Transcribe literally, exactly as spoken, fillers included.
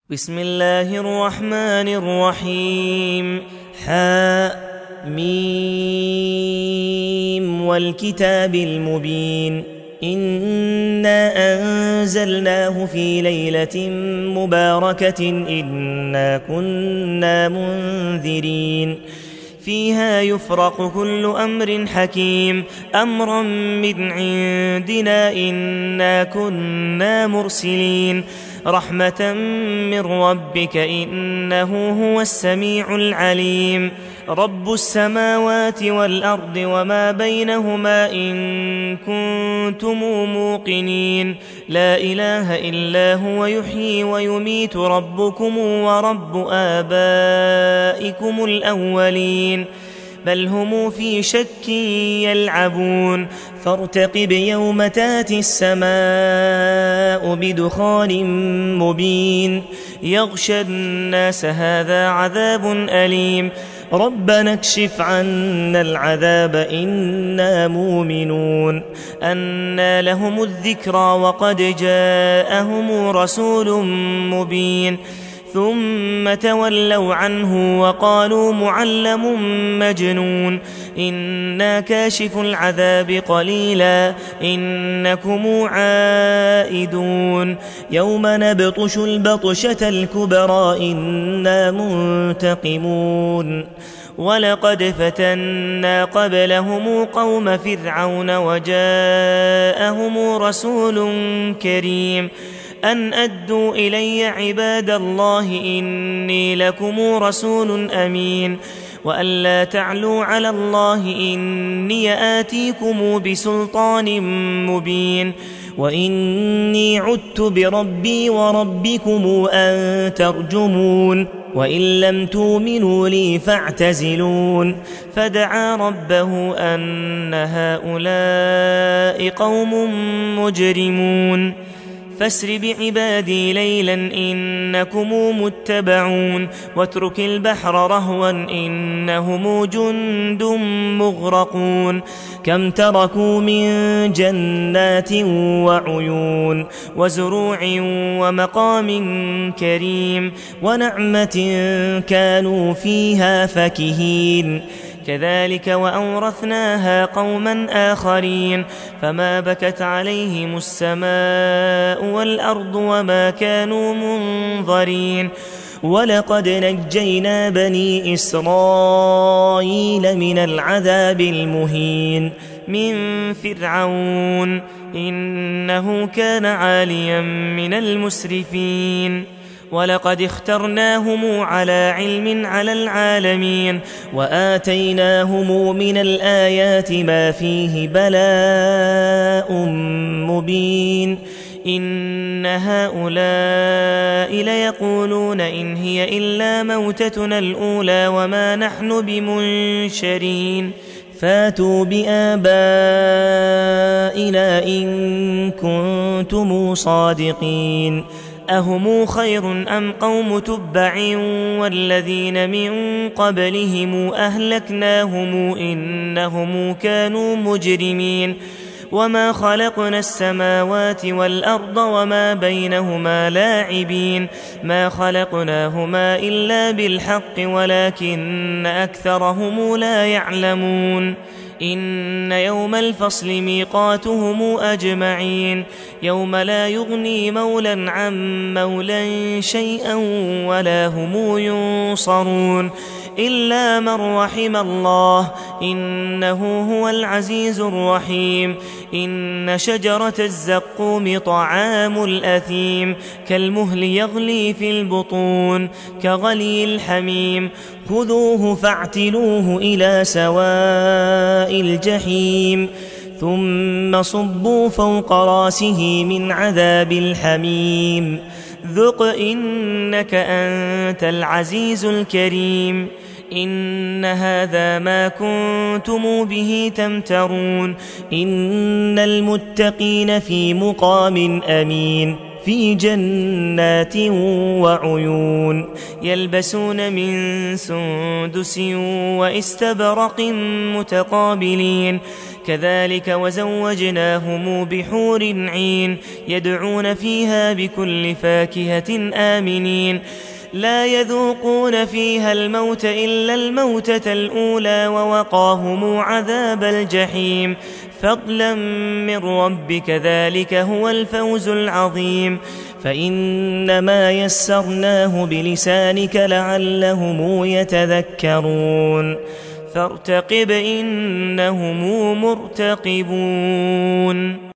بسم الله الرحمن الرحيم. حم والكتاب المبين إنا أنزلناه في ليلة مباركة إنا كنا منذرين فيها يفرق كل أمر حكيم أمرا من عندنا إنا كنا مرسلين رحمة من ربك إنه هو السميع العليم رب السماوات والأرض وما بينهما إن كنتم موقنين لا إله إلا هو يحيي ويميت ربكم ورب آبائكم الأولين بل هم في شك يلعبون فارتقب يوم تاتي السماء بدخان مبين يغشى الناس هذا عذاب أليم ربنا اكشف عنا العذاب إنا مؤمنون أنى لهم الذكرى وقد جاءهم رسول مبين ثم تولوا عنه وقالوا معلم مجنون إنا كاشف العذاب قليلا إنكم عائدون يوم نبطش البطشة الكبرى إنا منتقمون ولقد فتنا قبلهم قوم فرعون وجاءهم رسول كريم أن أدوا إلي عباد الله إني لكم رسول أمين وأن لا تعلوا على الله إني آتيكم بسلطان مبين وإني عدت بربي وربكم أن ترجمون وإن لم تؤمنوا لي فاعتزلون فدعا ربه أن هؤلاء قوم مجرمون فاسر بعبادي ليلا إنكم متبعون واترك البحر رهوا إنهم جند مغرقون كم تركوا من جنات وعيون وزروع ومقام كريم ونعمة كانوا فيها فاكهين كذلك وأورثناها قوما آخرين فما بكت عليهم السماء والأرض وما كانوا منظرين ولقد نجينا بني إسرائيل من العذاب المهين من فرعون إنه كان عاليا من المسرفين ولقد اخترناهم على علم على العالمين وآتيناهم من الآيات ما فيه بلاء مبين إن هؤلاء ليقولون إن هي إلا موتتنا الأولى وما نحن بمنشرين فاتوا بآبائنا إن كنتم صادقين أهم خير أم قوم تبع والذين من قبلهم أهلكناهم إنهم كانوا مجرمين وما خلقنا السماوات والأرض وما بينهما لاعبين ما خلقناهما إلا بالحق ولكن أكثرهم لا يعلمون إن يوم الفصل ميقاتهم أجمعين يوم لا يغني مولا عن مولا شيئا ولا هم ينصرون إلا من رحم الله إنه هو العزيز الرحيم إن شجرة الزقوم طعام الأثيم كالمهل يغلي في البطون كغلي الحميم خذوه فاعتلوه إلى سواء الجحيم ثم صبوا فوق راسه من عذاب الحميم ذق إنك أنت العزيز الكريم إن هذا ما كنتم به تمترون إن المتقين في مقام أمين في جنات وعيون يلبسون من سندس واستبرق متقابلين كذلك وزوجناهم بحور عين يدعون فيها بكل فاكهة آمنين لا يذوقون فيها الموت إلا الموتة الأولى ووقاهم عذاب الجحيم فضلا من ربك ذلك هو الفوز العظيم فإنما يسرناه بلسانك لعلهم يتذكرون فارتقب إنهم مرتقبون